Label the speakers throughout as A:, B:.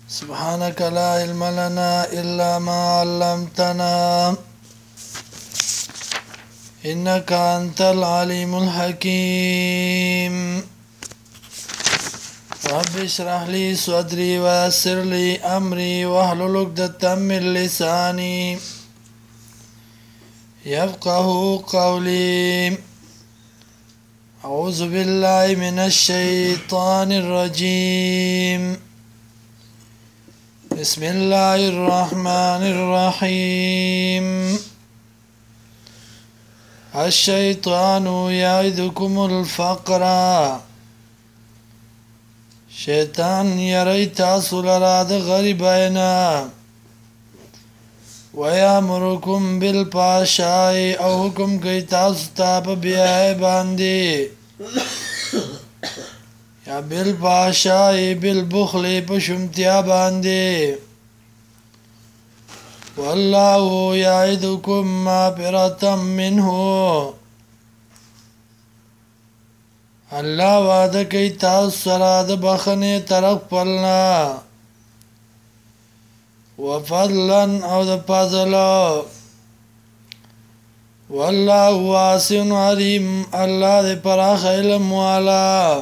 A: سبحانك لا علم لنا إلا ما علمتنا إنك أنت العليم الحكيم رب اشرح لي صدري ويسر لي أمري واحلل عقدة من لساني يفقه قولي أعوذ بالله من الشيطان الرجيم بسم الله الرحمن الرحيم الشيطان يعدكم الفقر شيطان يري تاسو لرا د غریبینا ويامركم بالفحشاء او حکم کوي تاسو ته په بیاي باندې یا بالفحشاء بالبخل په شمتیا باندې والله يعدكم مغفرة منه الله وعده کوي تاسو سره د بخنه طرف پلنا وفضلا او د فضل والله واسع عليم الله دې پراخ علم والا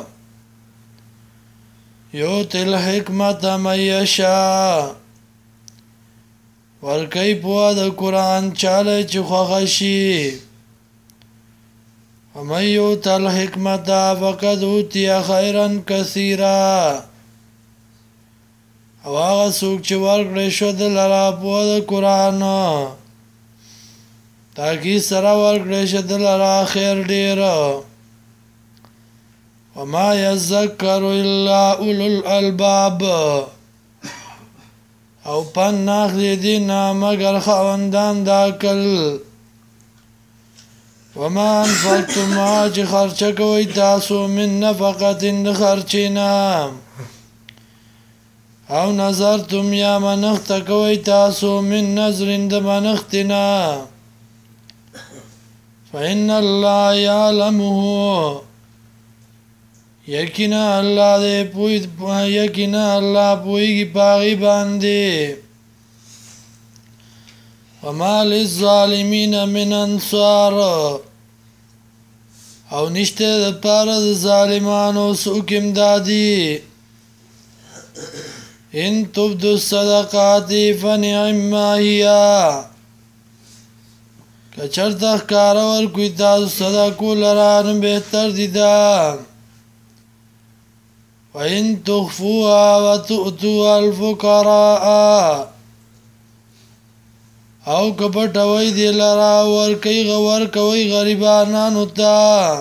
A: يؤتي الحكمة من يشاء ورکی پوا د قرآن چاله چې خوښ شي ومن یؤت الحکمة فقد اوتی خیرا کثیرا او هغه څوک چې ورکړی شو د لره پوا د قرآن تاکي سره ورکړی شو د لره خیر ډیر وما يذكر الا اولو الالباب او پن ناخلی دینا مگر خواندان دا کل وما انفقتم آج خرچ کوئی تاسو من نفقت اند خرچینا او نظرتم یا منخت کوئی تاسو من نظر اند منختنا فإن الله يعلمه یقینا الله دې پوي یقینا الله پويږي پاغي باندې وما للظالمين من انصار او نشته د پاره د ظالمانو څوک امدادي ان تبدوا الصدقات فنعما هي کچرته کار ور کوي تاسو صدقو لران بهتر دي دا وَإِن تُخْفُوهَا وَتُؤْتُوهَا الْفُقَرَاءَ او کپټوي دی لرا ور کوي غریبانو ته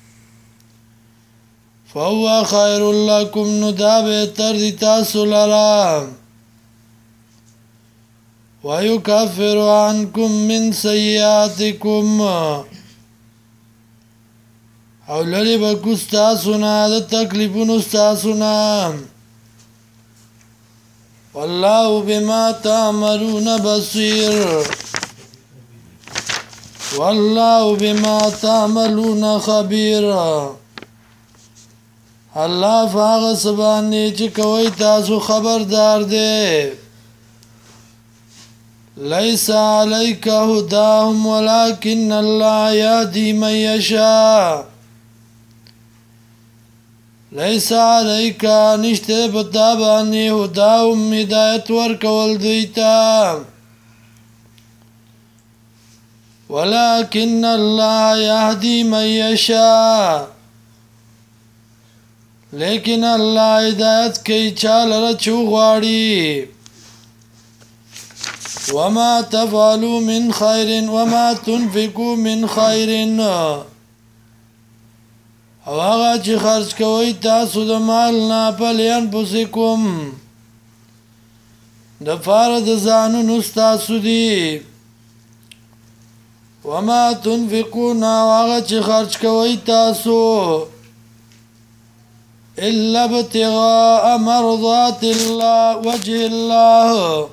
A: فهو خير لكم ندا بهتر دي تاسو لرا ويكفر عنكم من سيئاتكم او لری بکو ستاسونا دا تکلیفونو ستاسونا والله بما تعملون بصير والله بما تعملون خبير الله فاغ سبانی چې کوي تاسو خبردار دی ليس عليك هداهم ولكن الله يهدي من يشاء ليس عليك نشته پتا باندې هداهم هدایت ورکول دیتا ولكن الله يهدي من يشاء لیکن الله هدایت کوي چاله چوغواړي وما تفعلوا من خير وما تنفقوا من خير او هغه چې خرج کوي تاسو د مال نه پلین پوسیکم د فرض ځانونو تاسو دي وما تنفقون هغه چې خرج کوي تاسو الا ابتغاء مرضات الله وجه الله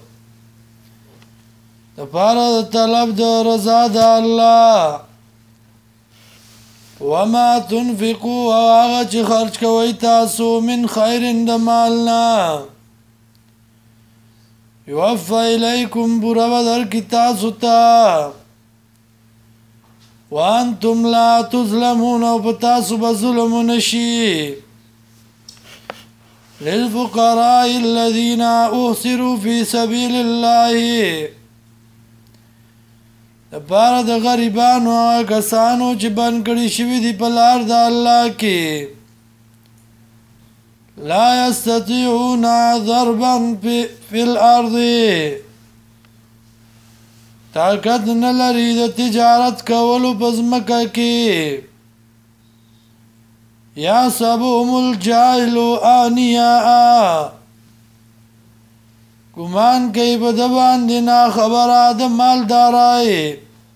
A: د فرض طلب د رضا د الله وما تنفقوا او هغه چې خرج کوي تاسو من خیر د مالنا یوفا الیکم پورا بدر کی تاسو تا وانتم لا تظلمون او پتاسو بظلم نشی للفقراء الذين احصروا في سبيل الله دپاره د غریبانو کسانو چې بند کړي شوي دي په لار د الله کې لا يستطيعون ضربا في الارض طاقت نه لري د تجارت کولو په ځمکه کې یحسبهم الجاهل اغنیاء ګمان کوي په د باندې ناخبره د مالدارۍ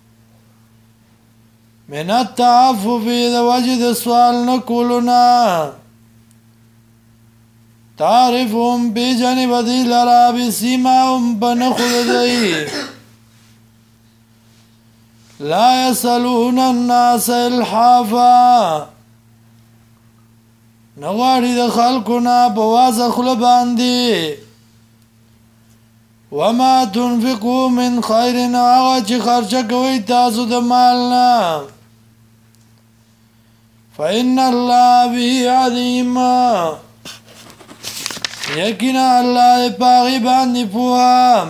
A: من التعفف د وجه د سوال نه کولو نه تعرفهم بجانب دی لرا بسیماهم په نښو د دوی لا يسألون الناس الحافا نغواړي د خلکو نه په وازه خوله باندې وما تنفقوا من خیر هغه چې خرچه کوئ تاسو د مال نه فإن الله به علیم یقینا الله په هغې باندې پوه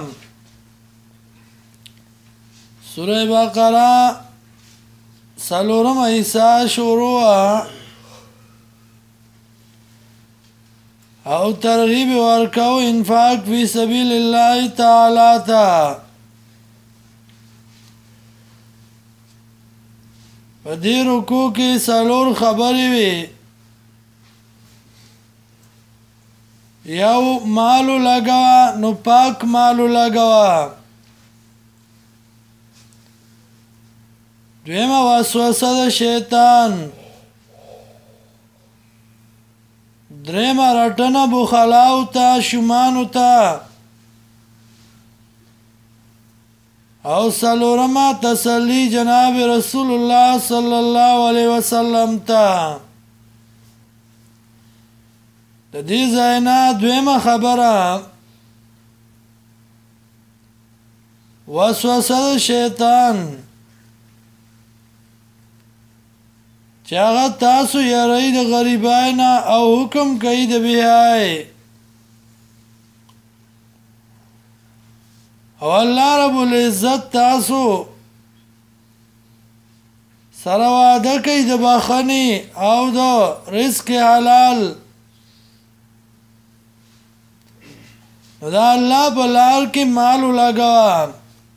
A: سوره بقره څلورم حصه شروع او ترغیب ورکو انفاق فی سبیل الله تعالی تا په دې رکوع کې څلور خبرې وي یو مالو لګوا نو پاک مالو لګوا دویمه وسوسه د شیطان درېمه رټنه بخلاو ته شومانو ته او څلورمه تسلی جناب رسول الله صلی الله علیه وسلم ته د دې ځای نه دویمه خبره وسوسه د شیطان چې هغه تاسو یری د غریبای نه او حکم کوي د بیای او الله رب العزت تاسو سره وعده کوي د بخښنې او د رزق حلال نو د الله په لار کې مال ولګوه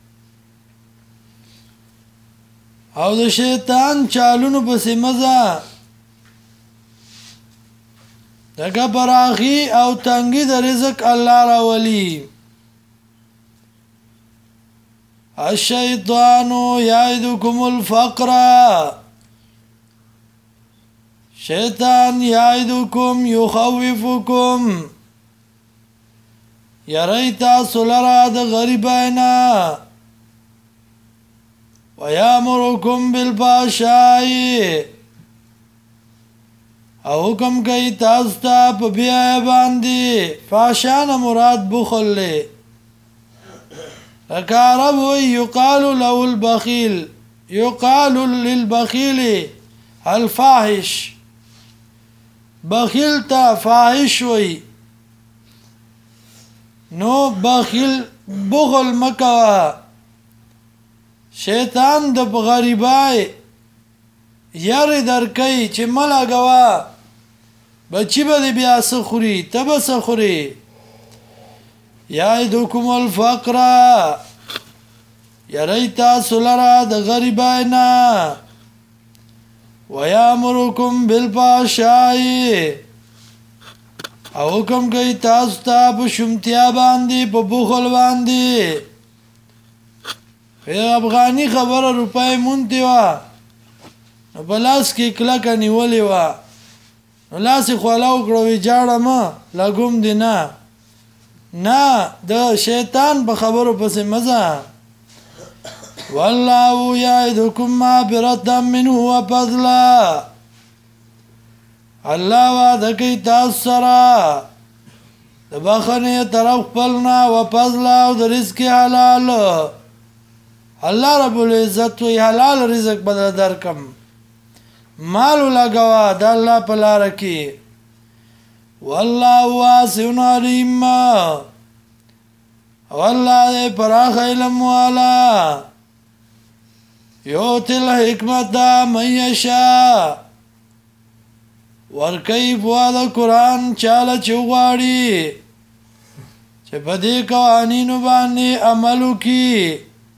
A: او د شیطان چالونو پسې مزه دغه براخي او تنګي د رزق الله راولي الشیطان یعدکم الفقر شیطان یعدکم یخوفکم یری تاسو لره د غریبینا وَيَأْمُرُكُمْ بِالْفَحْشَاءِ او حکم کوي تاسو ته په بیا باندې فحشا مراد بخل له عرب يقال له البخيل يقال للبخيل الفاحش بخیل ته فاحش وي نو بخیل بخل مکوا شیطان د غریبای یاری درکای چې ملګوا بچی به بیا سخوري تب سخوري یعدکم الفقر یریتا سولرا د غریبای نه ویامرکم بالفحشاء او حکم کوي تاسو ته په شومتیا باندې په بخل باندې افغانی خبره روپای مونتی وا بلاس کې کلک نیولې وا نو لاس خلاو کړو وی جاړه ما لګوم دی نه د شیطان په خبرو پسې مزه والله یعدکم مغفرة منه وفضلا الله وعده کوي تاسو سره د بخنې طرف خپلنا و فضل او د رزق حلال الله رب العزت وی حلال رزق بدل درکم مال لګوا د الله په لار کې والله واسع علیم والله پراخ علم والا یوتی الحکمت من یشاء ورکی فواد قرآن چاله چوغاڑی چه پدی قوانینو باندی عملو کی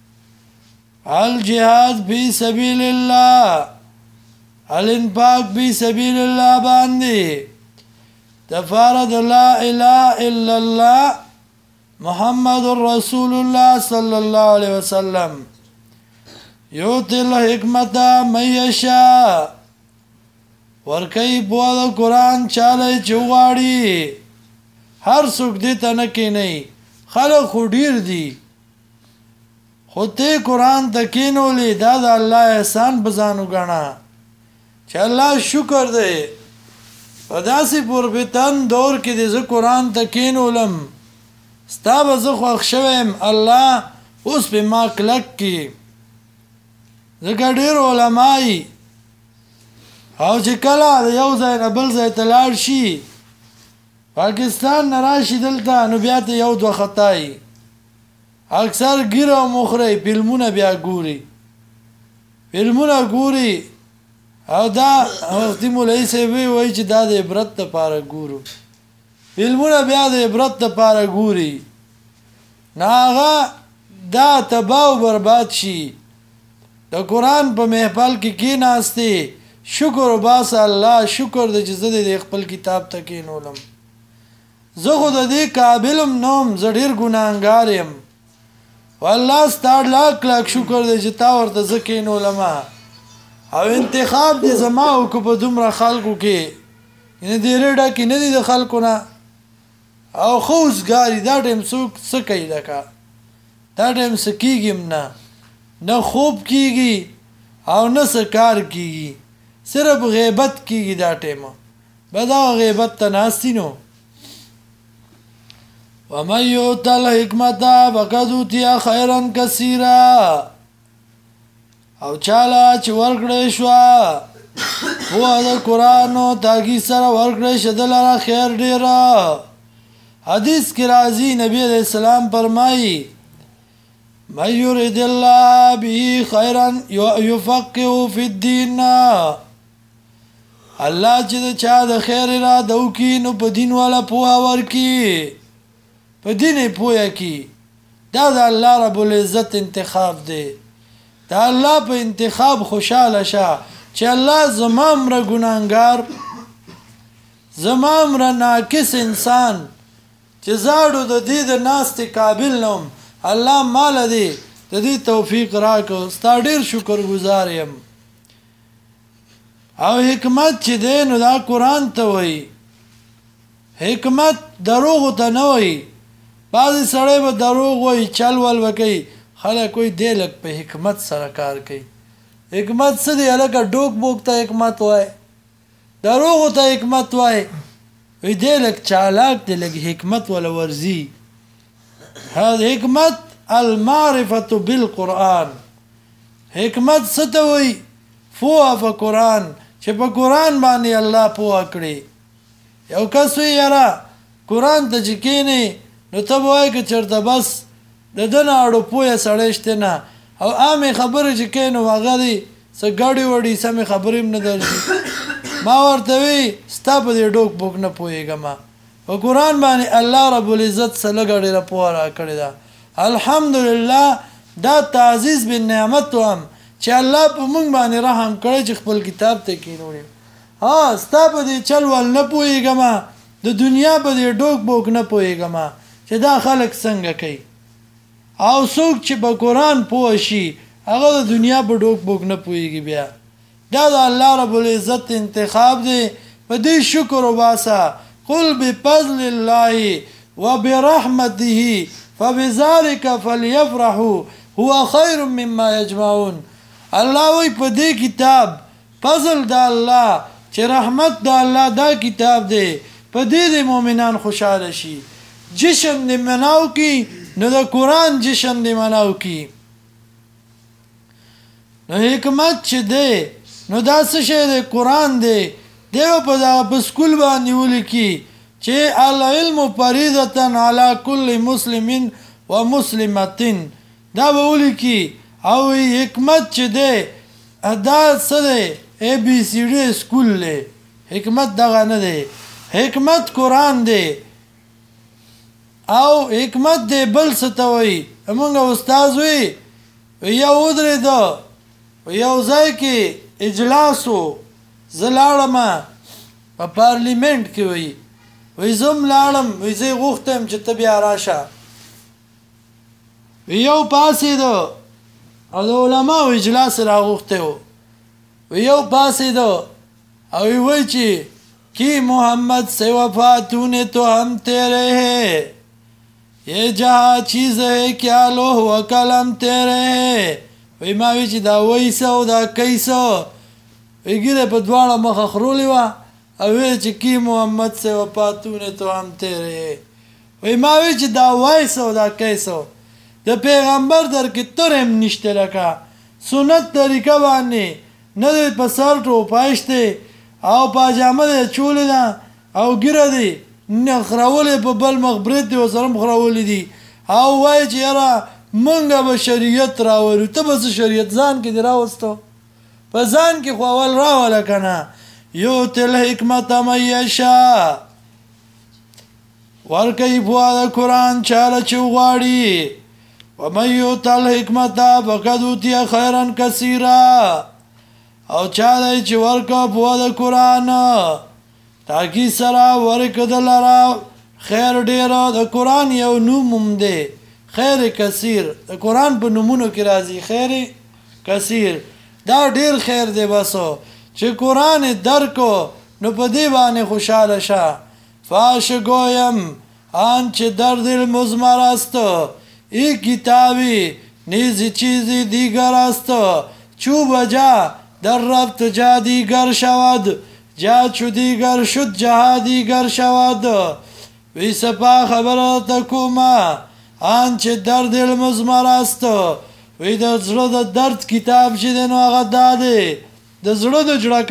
A: الجهاد فی سبیل اللہ الانفاق فی سبیل اللہ باندی تفارد لا الہ الا اللہ محمد رسول اللہ صلی اللہ علیہ وسلم یوتی الحکمت من یشاء ورکی بواد قرآن چاله چوغاڑی هر څوک دې ته نه کینی خلق خو ډیر دي خو ته قرآن ته کینولې دا د الله احسان بزانو غاڼه چې الله شکر دی په داسې پوربتن دور کې دې زه قرآن ته کینولم ستا به زه خوښ شویم الله اوس په ما کلک کی ځکه ډیر علماء او چې کله د یو ځای نه بل ځای ته لاړ شي پاکستان نه راشي دلته نو بیا ته یو دوه خطای اکثر ګیره او مخری فلمونه بیا ګوري فلمونه ګوري او دا وختي مولوي صاحب وایي چې دا د عبرت لپاره ګورو فلمونه بیا د عبرت لپاره ګوري نه هغه دا تباہ او برباد شي د قرآن په محفل کې کېناستې شکر وباسه الله شکر د چې زه د خپل کتاب ته کېنولم زه خو د دې قابلم نوم زه ډېر ګناهګار یم والله ستا لاک لاک شکر دی چې تا ورته زه کېنولم او انتخاب دې زما وکړو په دومره خلکو کې یعنې ډېرې ډکې نه دي د خلکو نه او ښه اوسګاري دا ټایم څوک څه کوي لکه دا ټایم څه کېږي نه خوب کېږي او نه څه کار کېږي صرف غیبت کېږي دا ټایمه به دا غیبت ته ناستي نو ومن یؤت الحکمت فقد اوتی خیرا کثیرا او چاله چې ورکړی شوه پوهه د قرآن نو تاکید سره ورکړی شه ده لره خیر ډېره حدیث کې راځي نبی علیه السلام فرمایي من یرید الله به خیرا یفقهه فی الدین الله چې د چا د خیر اراده وکړي نو په دین والا پوهه ورکړي په دین یې پوهه کړي دا د الله رب العزت انتخاب دی دا الله په انتخاب خوشحاله شه چې الله زما امره ګناهګار زما امره ناقص انسان چې زاړو د دې د ناستې قابل نوم الله مال دی د دې توفیق راکړو ستا ډېر شکر گزار یم او حکمت چې دی نو دا قرآن ته وایي حکمت دروغو ته نه وایي بعضې سړی به دروغ وایي چل ول به کوي خلک وایي دی لږ په حکمت سره کار کوي حکمت څه دی هلکه ډوک بوک ته حکمت وایي دروغو ته حکمت وایي وایي دی لږ چالاک دی لږ حکمت وله ورځي حکمت المعرفة بالقرآن حکمت څه ته وایي پوهه په قرآن چې په قرآن باندې الله پوهه کړي یو کس وایي یاره قرآن ته چې کښېنې نو ته به وایې که چېرته بس د ده نه اړو پوهه سړی شته نه او عامې خبرې چې کوې نو هغه دي څه ګډې وډې سمې خبرې هم نه درځي ما ورته وی ستا په دې ډوک بوک نه پوهېږم په قرآن باندې الله رب العزت څه لږه ډېره پوهه راکړې ده الحمدلله دا تعزیز بن نعمت هم چې الله په موږ باندې رحم کړی چې خپل کتاب ته کېنولې ها ستا په دې چل ول نه پوهېږم د دنیا په دې ډوک بوک نه پوهېږم چې دا خلک څنګه کوي او څوک چې په قرآن پوه شي هغه د دنیا په ډوک بوک نه پوهېږي بیا دا د الله رب العزت انتخاب دی په دې شکر وباسه قل بفضل الله وبرحمته فبذلك فليفرحوا هو خير مما يجمعون الله وی په دې کتاب فضل د الله چې رحمت د الله دا کتاب دی په دې د مؤمنان خوشاله شي جشن دې مناو کی نو د قرآن جشن دې مناو کی نو حکمت چې دی نو دا څه شی دی قرآن دی دیو په سکول باندې ولیکي چې العلم فریضة علی کل مسلم و مسلمة دا به ولیکي او حکمت چې دی دا څه دی ABCD سکول دی حکمت دغه نه دی حکمت قرآن دی او حکمت دی بل څه ته وایي زمونږ استاد وی یو ودرېده یو ځای کې اجلاس و زه لاړم په پارلیمنټ کې وی زه هم لاړم وی زه یې غوښتم چې ته بیا راشه یو پاڅېده او د علماو اجلاس راغوښتی و یو پاڅېده او وی چې کی محمد سے وفا تو نے تو ہم تیرے ہے یہ جہاں چیز ہے کیا لوح و قلم تیرے ہے وی ما وی چې دا ویسه او دا کیسه وی ګیره په دواړه مخه خرولې وه او وی چې کی محمد سے وفا تو نے تو هم تیرے ہے وی ما وی چې دا ویسه او دا کیسه د پیغمبر در کې تر هم نشته لکه سنت طریقه باندې نه دی په سر ټوپای شته او پاجامه دی چولې ده او ګیره دی نه خرولې په بل مخ برید دی ورسره هم خرولې دي او وایي چې یاره مونږ به شریعت راولو ته به شریعت ځان کې دی راوستو په ځان کې خو اول راوله که نه یؤتی الحکمة من یشاء ورکوي پوهه د قرآن چاله چې وغواړي ومن یؤت الحکمة فقد اوتي خیرا کثیرا او چا دی چې ورکه پوهه د قرآن تاکي سره ورکه د لره خیر ډېره د قرآن یو نوم هم دی خیر کثیر د قرآن په نومونو کې راځي خیر کثیر دا ډېر خیر دی بسو چې قرآن درکو نو په دې باندې خوشحاله شه فاش گویم آنچه در دل مضمر است این کتابی نیز چیزی دیگر است چوب جا در رفت جا دیگر شود جا چو دیگر شد جا دیگر شود وی سپا خبرت کوما آنچه در دل مضمر است وی د زړه د درد کتاب چې دی نو هغه دا دی د زړه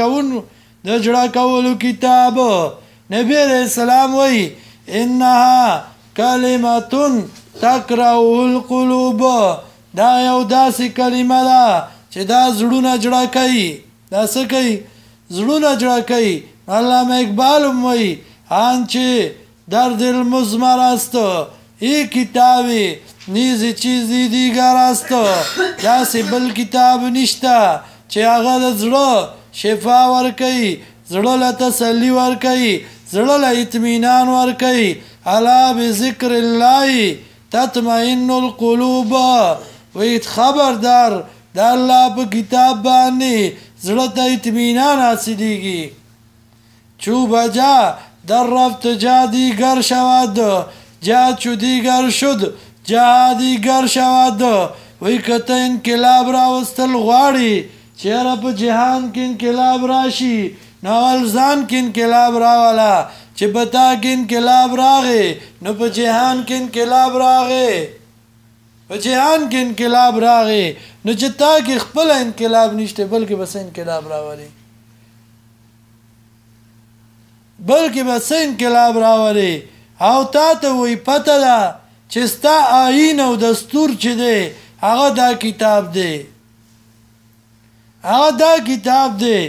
A: د جړه کولو کتاب نبی علیہ السلام وی انها کلمتون تکرهه القلوب دا یو داسې کلمه ده چې دا زړونه جړه کوي دا څه کوي زړونه جړه کوي علامه اقبال هم وایي آنچه در دل مضمر است این کتابی نیز چیزی دیگر است داسې بل کتاب نشته چې هغه د زړه شفا ورکوي زړه له تسلي ورکوي زړه له اطمینان ورکوي الا بذکر الله تطمئن القلوب وی خبردار د الله په کتاب باندې زړه ته اطمینان حاصلېږي چوب جا در رفت جا دیگر شود جا چو دیگر شد جا دیگر شود وی کته انقلاب راوستل غواړي چیرې په جهان کې انقلاب راشي نو اول ځان کې انقلاب راولا چې پتا کې انقلاب راغی نو په جهان کې انقلاب راغی په جهان کې انقلاب راغی نو چې تا کې خپل انقلاب نشته بلکې بس انقلاب راولي بلکې بس انقلاب راولي او تا ته وی پته ده چې ستا آیین او دستور چې دی هغه دا کتاب دی هغه دا کتاب دی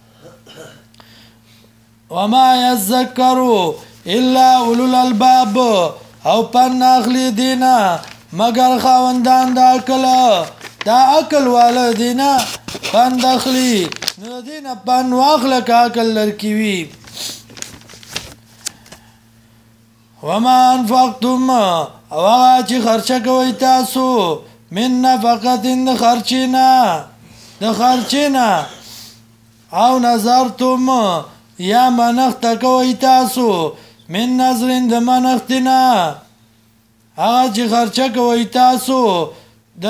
A: وما یذکروا الا اولو الالباب او پن اخلی دینا مگر خاوندان دا عقل والا دینا پن دخلی نو دینا پن واخلک عقل لرکی وی وما انفقتم او هغه چې خرچه کوي تاسو من نفقت د خرچینا او نظرتم یا منخت کوي تاسو من نظرین د منختنا هغه چې خرچه کوي تاسو د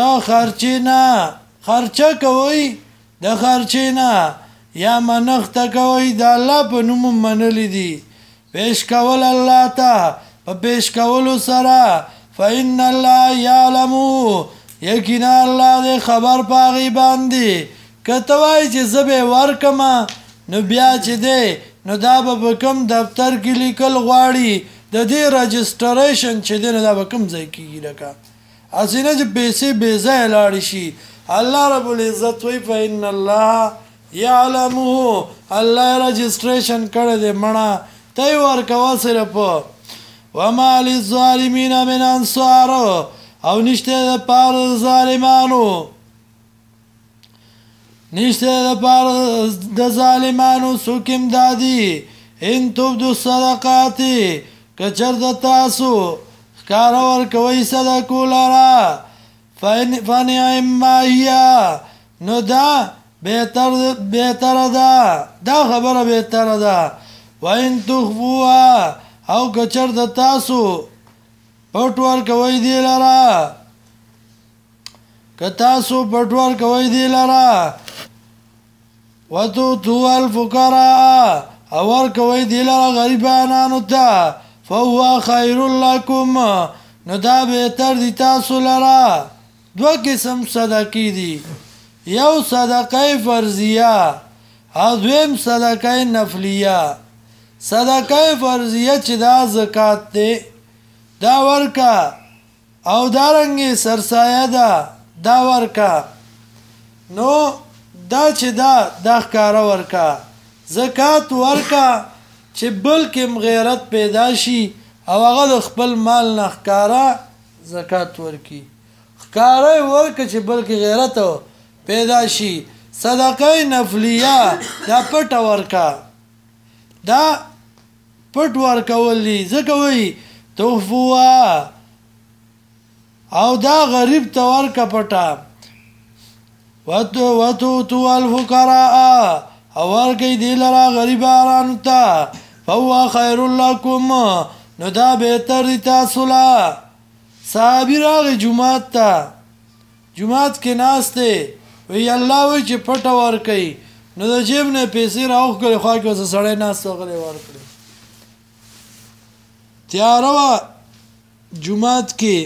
A: خرچه کوي د خرچینا یا منخت کوي د الله په نوم منل دي پیش کول الله ته په پیش کولو سره فإن الله يعلم یقینا الله دې خبر پاغي باندې کته وای چې زبه ورکما نو بیا چې دی نو دا به کوم دفتر کې لیکل غواړي د دې رجسټریشن چې دی نو دا به کوم ځای کېږي لکه اسینه چې پیسې بې ځای لاړې شي الله رب العزت وی فإن الله يعلمه الله رجسټریشن کړی دی مړه ته ورکوه صرف وما للظالمین من انصار او نشته د پاره ظالمانو نشته د پاره د ظالمانو سوکم دادی ان تبدو الصدقات کچر د تاسو کار ور کوي صدقو لرا فنعم ما هي نو دا بهتر دا خبره بهتر ده وان تخفوها او کچر د تاسو پټور کوي دی لرا که تاسو پټور کوي دی لرا وتو تو الفقراء او ور کوي دی لرا غریبانو ته فهو خير لكم نو دا بهتر دی تاسو لرا دو قسم صدقې دي یو صدقه فرضیه او دویم صدقه نفلیه صدقه فرضیه چې دا زکات دی دا ورکا او دارنګي سرسایه دا ورکا نو دا چې دا ښکارا ورکا زکات ورکا چې بلکې غیرت پیدا شي او هغه خپل مال نه ښکارا زکات ورکی ښکارا ورکا چې بلکې غیرت پیدا شي صدقه نفلیه دا پټ ورکا دا پټ ورکولی ځکه وی تخفوا او دا غریب ته ورکا پټا وتو تو الفقراء او ورکی دی لرا غریبانو ته فهو خیر لکم نو دا بهتر دی تاسو لا صحابی راغی جماعت ته جماعت کې ناسته وی الله وی چې پټ ورکی نو د جیب نه پیسې راوخلې خو کې وسه سړی ناس غلې ورکړي تیاروا جمعات کې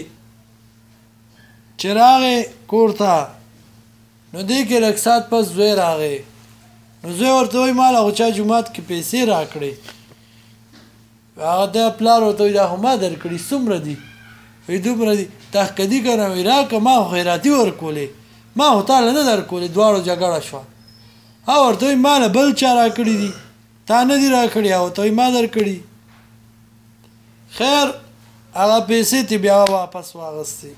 A: چراغ کوړتا نو دې کې رخصت پس زوی راغې نو زوی ورته وی مال او چا جمعات کې پیسې راکړي هغه د پلار ورته دا هم درکړي څومره دي وی دومره دي تحقیقی کنه وی راکه ما خیراتی ورکولې ما هوتاله نه درکولې دواړو جګړه شو او ورته مال بل چا راکړي دي تا نه دي راکړي او ته ما درکړي خیر هغه پیسې تی بیا واپس واغستې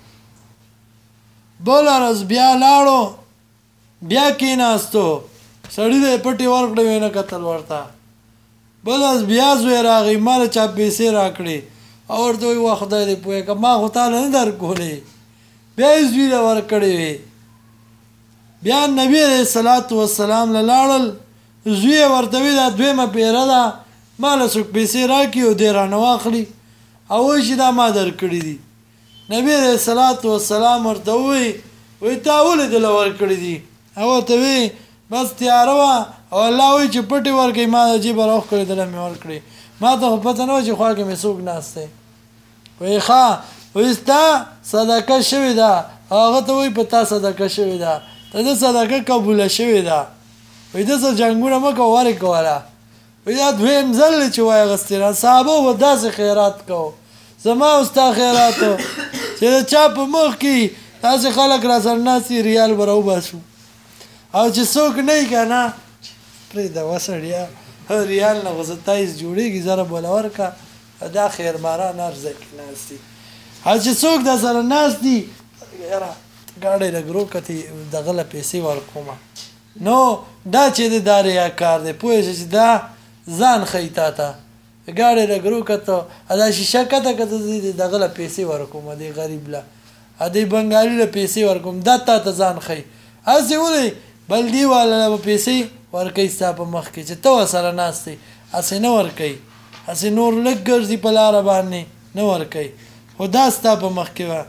A: بل ورځ بیا لاړو بیا کېناستو سړی دې پټي ورکړې وینه قتل ورته بل ورځ بیا زوی راغی مال چا پیسې راکړي او ورته وی خدای دې پوهه که ما هوتاله نه درکولې بیا یې زوی له ورکړې وی بیا نبی علیہ الصلوۃ والسلام لاړل زوی ورته وی دا دویمه پیره ده مال څوک پیسې راکړي او دې رانه واخلي او چې دا ما درکړي دي نبی علیہ الصلوۃ والسلام ورته وی تا ولې دل ورکړي دي او ته وی بس تیاروا او الله وی چې پټي ورکړي ما جیب راخ کړی دل مې ورکړي ما ته پته نه چې خوا کې مې څوک ناشته وی ښا وستا صدقه شوی ده هغه ته وی پتا صدقه شوی ده ته د صدقه قبول شوی ده وی د څه جنگونه مکو واره کوله وی دا دویم ځل چې وای غستره صحابه و داسې خیرات کو زما استا خیرات چې چا په مخ کې تاسو خلک را سرناسي ریال برو باسو او چې څوک نه کنه پرې دا وسړیا ریال نه غزتایز جوړیږي زره بولور کا دا خیر مارا نارزه کې ناسي او چې څوک د سره ناس دي یاره ګاډي لګرو کتي دغه پیسې ورکوما نو دا چې د داریا کار دی پوه چې دا ځان خیتا تا ګاډي لګرو کته ادا شیشه کته کته دغه پیسې ورکوما دی غریب لا ادي بنگالي له پیسې ورکوم دا ته ځان خي از ولي بل دی والا پیسې ورکې ستاسو مخ کې چې تو سره ناشته اسې نه ورکې اسې نور لګرځي په لار باندې نه ورکې خدا ستاسو مخ کې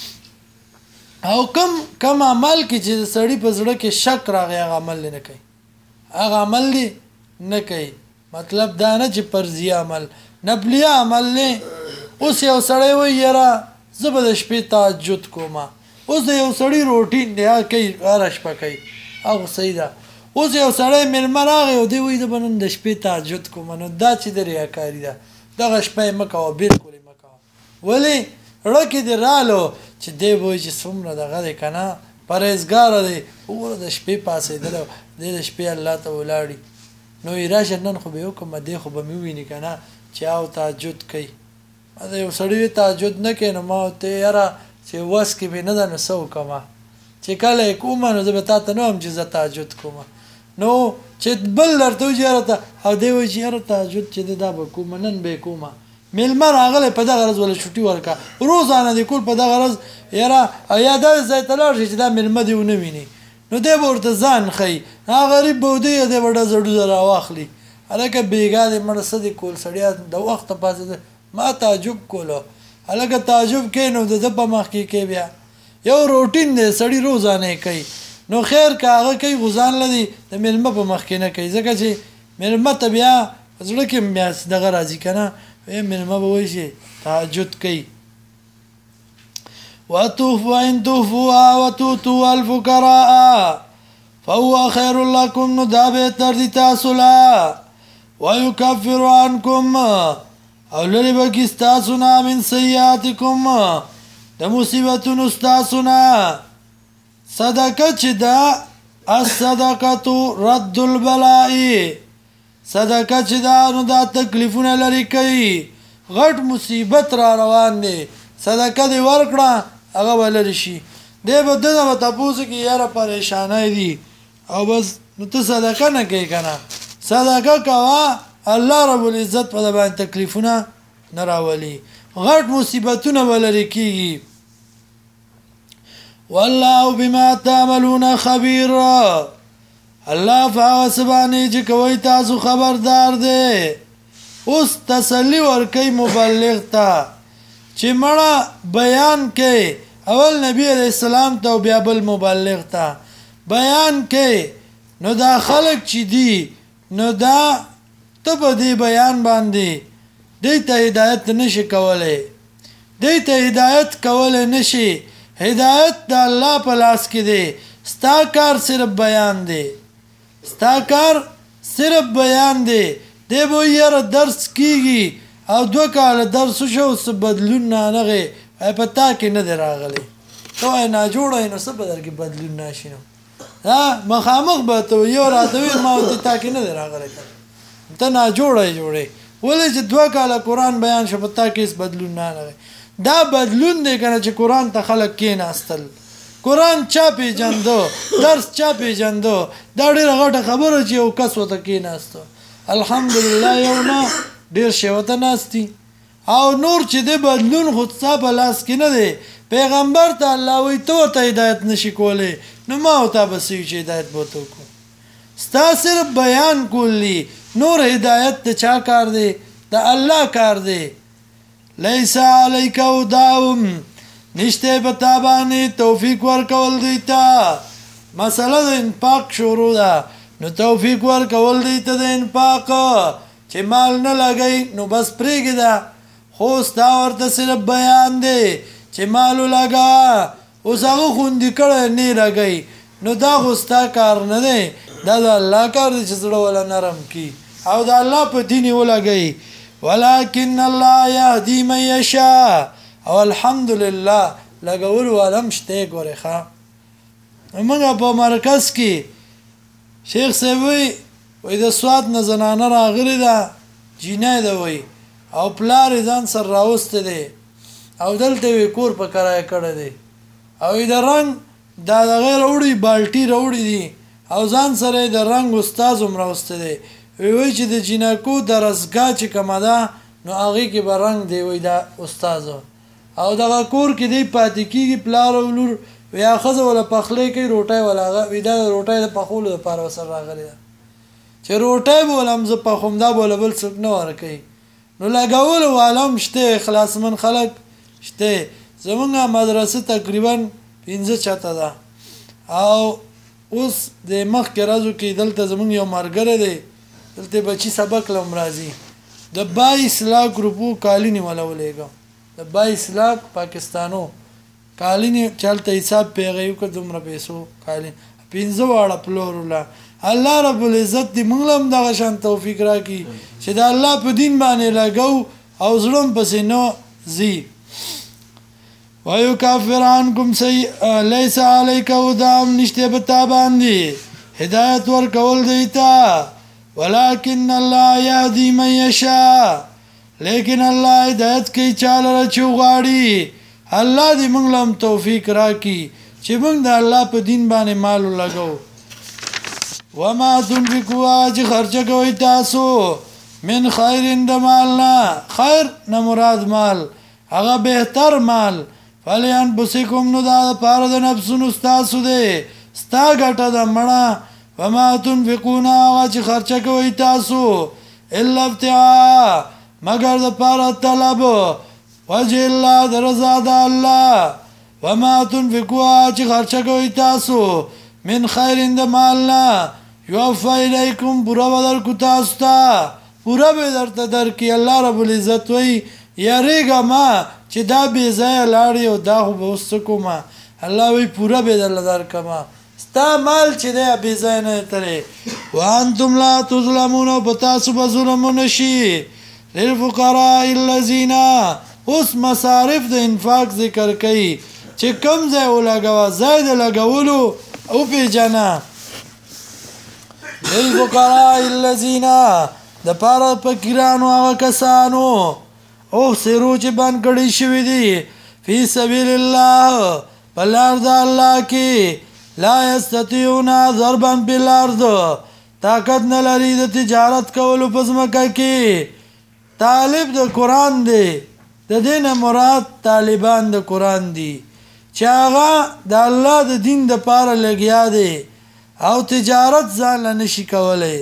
A: او کم عمل کې چې سړی په زړه کې شک راغی هغه عمل نه کوي هغه عمل نه کوي مطلب دا نه چې فرضي عمل نفلي عمل نه اوس یو سړی وایي یاره زه به د شپې تهجد کومه اوس د یو سړي روټین دی کوي هره شپه کوي هغه صحیح ده اوس یو سړی مېلمه راغی او دی وایي زه به نن د شپې تهجد کومه نو دا چې د ریاکاري ده دغه شپه یې مه کوه بلکل یې مه کوه ولې ړکې دې رالو چې دی به وایي چې څومره دغه دی که نه پرهیزګاره دی وګوره د شپې پاڅېدلی دی د شپې الله ته ولاړي نو یې راشه نن خو به یې وکړم دی خو به مې وویني که نه چې او تهجد کوي دا یو سړی تهجد نه کوي نو ما ورته یاره چې وس کې به نه ده نو څه وکړمه چې کله یې کومه نو زه به تا ته نه وایم چې زه تهجد کومه نو چې بل درته وایي چې یاره ته او دی وایي چې یاره تهجد چې دی دا به کومه نن به یې کومه مېلمه راغلی په دغه ورځ وله چوټي ورکړه روزانه دې کول په دغه ورځ یاره یا داسې ځای ته لاړ شي چې دا مېلمه دې ونه ویني نو دی به ورته ځان ښیي هغه غریب به ودی دی به ډزه ډوزه راواخلي هلکه بېګا دې مړه څه دې کول سړیا د وخته پاڅېده ما تعجب کولو هلکه تعجب کوي نو د ده په مخ کې کوي بیا یو روټین دی سړي روزانه کوي نو خیر که هغه کوي غوزان لدی د مېلمه په مخ کې نه کوي ځکه چې مېلمه ته بیا زړه کې بیا دغه راځي که نه مېلمه به وایي چې تهجد کوي وإن تخفوها وتؤتوا الفقراء فهو خير لكم نو دا بهتر دي تاسو لا ويكفر عنكم او لري بکی ستاسو نا من سیئاتکم د مصیبتونو ستاسو نا صدقه چې دا الصدقه رد البلاء صدقه چې دا نو دا تکلیفونه لري کوي غټ مصیبت را روان دی صدقه دی ورکړه هغه به لرې شي دی به ده به تپوس کې یاره پریشانه دي او بس نو ته صدقه نه کوې که نه صدقه کوه الله رب العزت په ده باندې تکلیفونه نه راولي غټ مصیبتونه به لرې کېږي والله بما تعملون خبیر الله په هغه څه باندې چې کوئ تاسو خبردار دی اوس تسلی ورکوي مبلغ ته چې مړه بیان کوي اول نبی علیہ السلام ته بیا بل مبلغ ته بیان کوي نو دا خلق چې دی نو دا ته په دې بیان باندې دی ته هدایت نشي کولی دی ته هدایت کولی نشي هدایت د الله په لاس کې دی ستا کار صرف بیان دی ستا کار صرف بیان دی دی به یاره درس کیږي او 2 کاله درس شو څه بدلون نه نغې په تا کې نه دی راغلی ته وایې ناجوړه یې نو څه به در کې بدلون نشي نو مخامخ به ته یو راته ویل ما ورته تا کې نه دی راغلی ته ناجوړه یې جوړې ولې چې 2 کاله قرآن بیان شو په تا کې هېڅ بدلون نه نغی دا بدلون دی که نه چې قرآن ته خلک کېناستل قرآن چا پیژندو درس چا پیژندو دا ډېره غټه خبره چې یو کس ورته کېناستو الحمدلله یو نه ډېر شی ورته ناست دي او نور چې دی بدلون خو ستا په لاس کې نه دی پیغمبر ته الله وایي ته ورته هدایت نشي کولی نو ما ورته به څه چې هدایت به ورته وکړو ستا صرف بیان کول دي نور هدایت د چا کار دی د الله کار دی لیس علیک هداهم نشته په تا باندې توفیق ورکول دی ته مسله د انفاق شروع ده نو توفیق ورکول دی ته د انفاق چې مال نه لګئ نو بس پرېږده خو ستا ورته صرف بیان دی چې مالو لګه اوس هغه خوندي کړی نه لګئ نو دا خو ستا کار نه دی دا د الله کار دی چې زړه وله نرم کي او د الله په دین یې ولګئ ولکن الله یهدي من یشاء او الحمدلله لګولو والا هم شته ګورې ښه موږ په مرکز کې شیخ صاحب وایي د سوات نه زنانه راغلې ده جینۍ ده وایي او پلار یې ځان سره راوستی دی او دلته یې کور په کرایه کړی دی او د رنګ دا دغه راوړي بالټي راوړي دي او ځان سره د رنګ استاذ هم راوستی دی وایي چې د جینکو درسګاه چې کومه ده نو هغې کې به رنګ دی وایي دا استاذ او دغه کور کې دی پاتې کېږي پلار او لور یا ښځه وله پخلی کوي روټۍ وله هغه وایي دا د روټۍ د پخولو دپاره ورسره راغلې ده چې روټۍ به وله هم زه پخوم دا به وله بل څوک نه ورکوي نو لګولو والا هم شته خلاصمن خلک شته زمونږ مدرسه تقریبا 15 چته ده او اوس د مخکې ورځو کې دلته زمونږ یو ملګری دی دلته بچي سبق لم راځي د 22 لاک روپو کالي نیوله ولېږه د 22 लाख پاکستانو کالینی چلته حساب پیغیو که دومره پیسو کالین 15 واړه پلور ولا الله رب العزت دې موږ هم دغه شان توفیق راکړي چې د الله په دین باندې لګو او زړم پسې نو زی ويكفر عنكم ليس عليك هداهم نشته بتا باندې هدایت ورکول دیتا ولكن الله يهدي من يشاء لیکن الله هدایت کوي چاله چوغاړي الله دې موږ لم توفیق راکړي چې موږ د الله په دین باندې مال لګو وما تنفقوا چې خرچه کوي تاسو من خیر د مالنا خیر نه مراد مال هغه بهتر مال فلیان بسکم نو دا پاره د نفسونو تاسو دې ستا ګټه د مړه وما تنفقون هغه چې خرچه کوي تاسو الا ابتغاء مگر د پاره طلب وجه الله درزا د الله وما تنفقوا چې خرچه کوي تاسو من خیر د مالنا یوفى الیکم پورا بدل کو تاسو ته پورا به درته درکې الله رب العزت وی یریګه ما چې دا بې ځایه لاړې او دا خو به اوس څه کومه الله وی پوره به درله درکمه ستا مال چې دی بې ځایه نه ترې وانتم لا تظلمون او په تاسو به ظلم ونه شي للفقراء الذین اوس مصارف د انفاق ذکر کوي چې کم ځای ولګوه ځای د لګولو او پیژنه للفقراء الذین د پاره فقیرانو هغه کسانو او سرو چې بان کړی شوی دی فی سبیل الله بلار د الله کې لا یستطيعون ضربا بالارض طاقت نه لري د تجارت کولو په ځمکه کې طالب د قران دی د دین مراد طالبان د قران دي چې هغه د الله د دین د پاره لګیا دی او تجارت ځان نشي کولای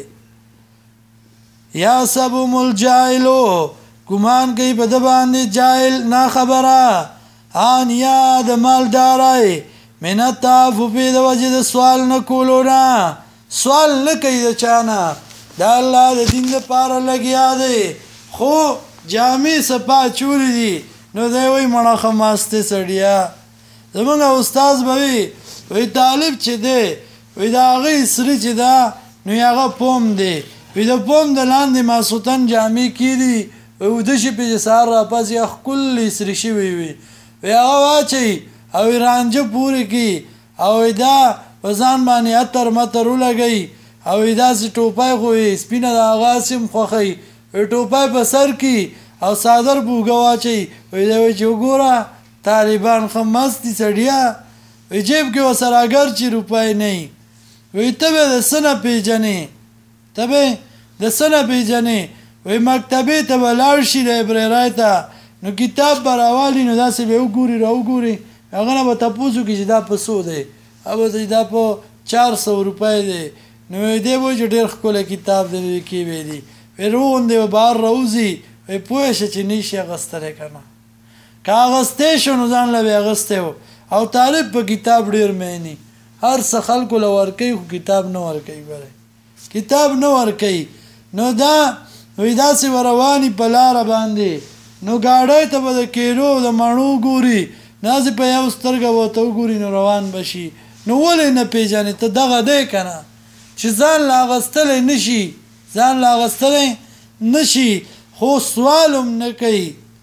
A: یا سبم الجاهلو ګمان کوي په د باندې جاهل نا خبره ان یا د مالدارای منتا فوفي د وجه د سوال نه کولو نه سوال نه کوي د چانه د الله د دین لپاره لګیا دی خو جامع صفا چوری دي نو دی وای مړه خماسته سړیا زمونږ استاد بوي وی طالب چې دی وی دا غي سری چې دا نو هغه پوم دی وی د پوم د لاندې ماسوتن جامع کیدی او د شي په سار را پاس یخ کل سری شي وی وی هغه واچي او رانجه پوری کی او دا وزن باندې اتر متر لګي او دا سی ټوپای خو سپینه د غاسم خوخی ټوپای په سر کی او صادر بوګه واچي وی دا چې وګوره طالبان خمستی سړیا وی جیب کې وسره اگر چې روپای نه وی ته د سنه پیجنې ته د سنه پیجنې وی مکتبه ته بلار شي لایبرری ته نو کتاب براوالی نو داسې به وګوري هغه نه به تاسو کې چې دا په سو دی او دا په 400 روپۍ دی نو دې وای چې ډېر خپل کتاب دی کې وی دی ورون دی بار روزي وی پوه شي چې نشي غستره کنه کاغذ ته شنو ځان له غسته او طالب په کتاب ډېر مېنی هر څه خلکو لور کوي خو کتاب نه ور کوي ګره کتاب نه ور کوي نو دا وی دا سی رواني په لار باندې نو گاډۍ ته به کېرو د مانو ګوري ناز په یو سترګه وته ګوري نو روان بشي نو ولې نه پیژنې ته دغه دی کنه چې ځان لا غستل نشي خو سوالم نه کوي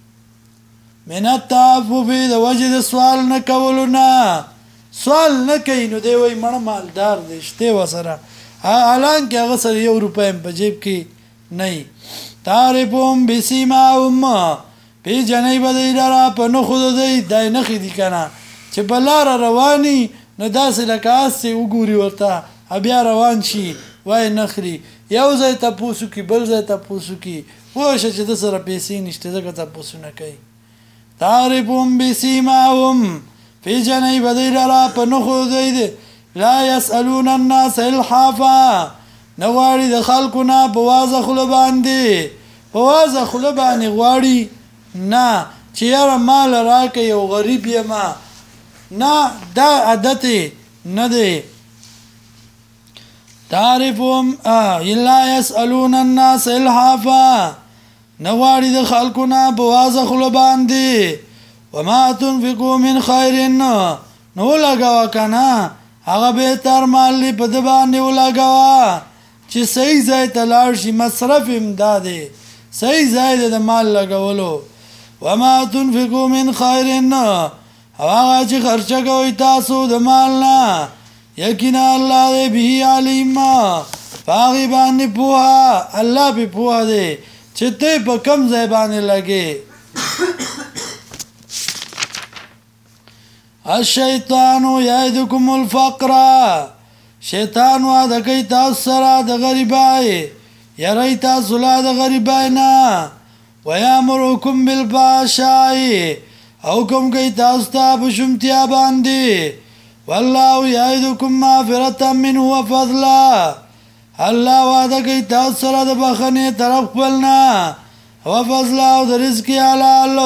A: منتافو به د وجه د سوال نه کولو نه سوال نه کوي نو دی وای مړ مالدار دی شته وسره الان کې هغه سره 1 روپۍ په جیب کې نه تعرفهم بسیماهم پی جنای بدی لرا په نو خود دی دای نخې دي کنه چې بلار رواني نو داسې لکه اسې وګوري ورته بیا روان شي وای نخري یو ځای ته پوسو کی بل ځای ته پوسو کی پوه چې د سره پیسې نشته ځکه ته پوسو نه کوي تعرفهم بسیماهم پی جنای بدی لرا په نو خود دی لا يسألون الناس الحافا نغواړي د خلکو نه په وازه خله باندې غواړي نه چې یاره مال راکې یو غریب یما نه دا عادت نه دی تعرفهم الا يسألون الناس الحافا نغواړي د خلکو نه په وازه خوله باندې وما تنفقوا من خیر نو لګوا کنه هغه به تر مال په د باندې ولګوا چې صحیح ځای ته لاړ شي مصرف امدادي صحیح ځای د مال لګولو وما تنفقوا من خیر هغه چې خرچه کوي تاسو د مال نه یقینا الله دې به علیم پاغي باندې پوها الله به پوها دې چې ته په کم ځای باندې لګې الشیطان یعدکم الفقر شیطان وعده کوي تاسو سره د غریبای یری تاسو لا د غریبای نه ویامرکم بالفحشاء حکم کوي تاسو ته په شومتیا باندې والله یعدکم مغفرة منه وفضلا الله وعده کوي تاسو سره د بخښنې طرف خپلنا وفضلا او د رزق حلال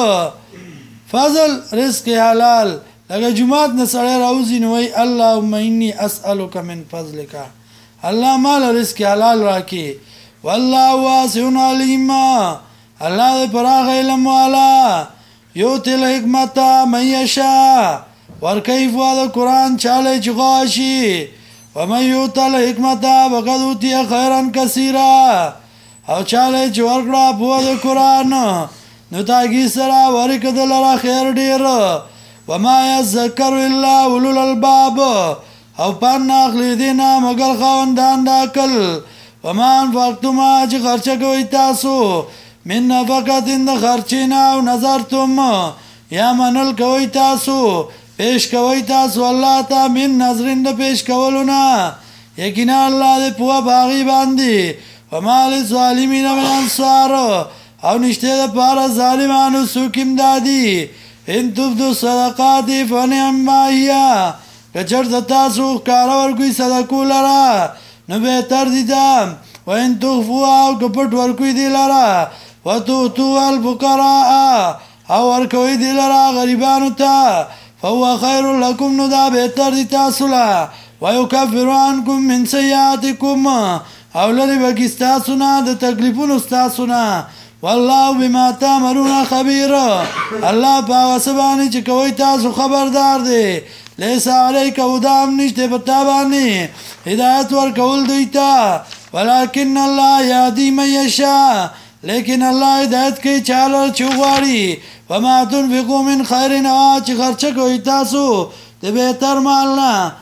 A: فضل رزق حلال لکه جمعات نه سړی راوځي نو وایي اللهم انی اسألک من فضلک الله مال رزق حلال راکړي والله واسع علیم الله دې پراخ علم والا یؤتی الحکمت من یشاء ورکوي فواد قرآن چاله چې غواشي ومن یؤت الحکمت فقد اوتی خیرا کثیرا او چاله چې ورکړه فواد قرآن نو تاګي سره ورکړه لره خیر ډیر وما يذكر الا اولو الالباب او پان اخلی دینا مگر خواندان دا عقل وما انفقتم چې خرچه کوي تاسو من نفقتن د خرچینا او نظرتم یا منل کوي تاسو پیش کوي تاسو الله ته من نظرین د پیش کولونه یقینا الله دې په باغی باندې وما للظالمین من انصار او نشته د پاره ظالمانو سوکیم دادی ان تبدو صدقات فنعم هي کچر تاسو کار ورکوي صدقو لرا نو به تر دي دا وان تخفوا او کپټ ورکوي دي لرا وتو الفقراء او ورکوي دي لرا غریبانو ته فهو خير لكم نو دا به تر دي تاسو لا ويكفر عنكم من سيئاتكم او لري بکستاسو نه د تکلیفونو تاسو نه والله بما تعملون خبير الله په وسبانی چې کوي تاسو خبردار دی ليس عليك ودام نشته پتا باندې هدایت ور کول دیتا ولكن الله يهدي من يشاء لیکن الله هدایت کوي چاله چوغاری وما تنفقوا من خير چې خرچه کوي تاسو د بهتر مال نه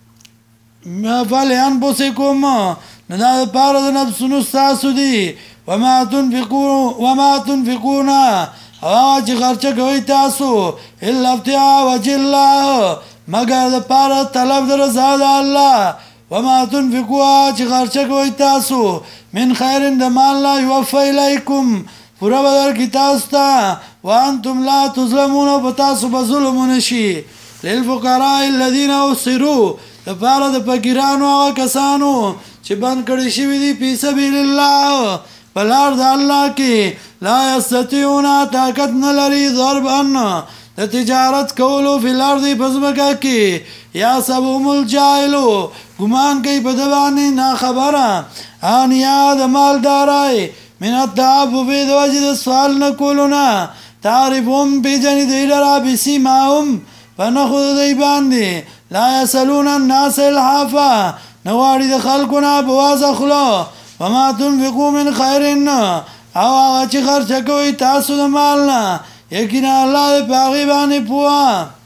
A: فلان بوسکم نه دا پاره د نفسونو تاسو دی وما تنفقون او چې خرچه کوي تاسو الا ابتغاء وجه الله مگر د پاره طلب در رضا الله وما تنفقوا چې خرچه کوي تاسو من خیر د مال لا يوفى اليكم پورا بدل کی تاسو ته وانتم لا تظلمون بتاسو بظلم نشي للفقراء الذين اسروا د پاره د فقیرانو او کسانو چې بند کړي شوی دي په سبیل الله بلار د الله کې لا یستطيعون طاقت نه لري ضربن د تجارت کولو په الارض پزماکه کې یا سبهم الجاهلو ګمان کوي په دوانې نه خبره ان یاد مالدارای من التعفف د وجد سوال نه کولونه تعرفهم بجن دی لرا بسیماهم فنخذ دی باندې لا يسلون الناس الحافا نواړي د خلکونه بوازه خلو وما تنفقوا من خير او هغه چې خرچه کوي تاسو د مال نه یقینا الله په هغې باندې پوهه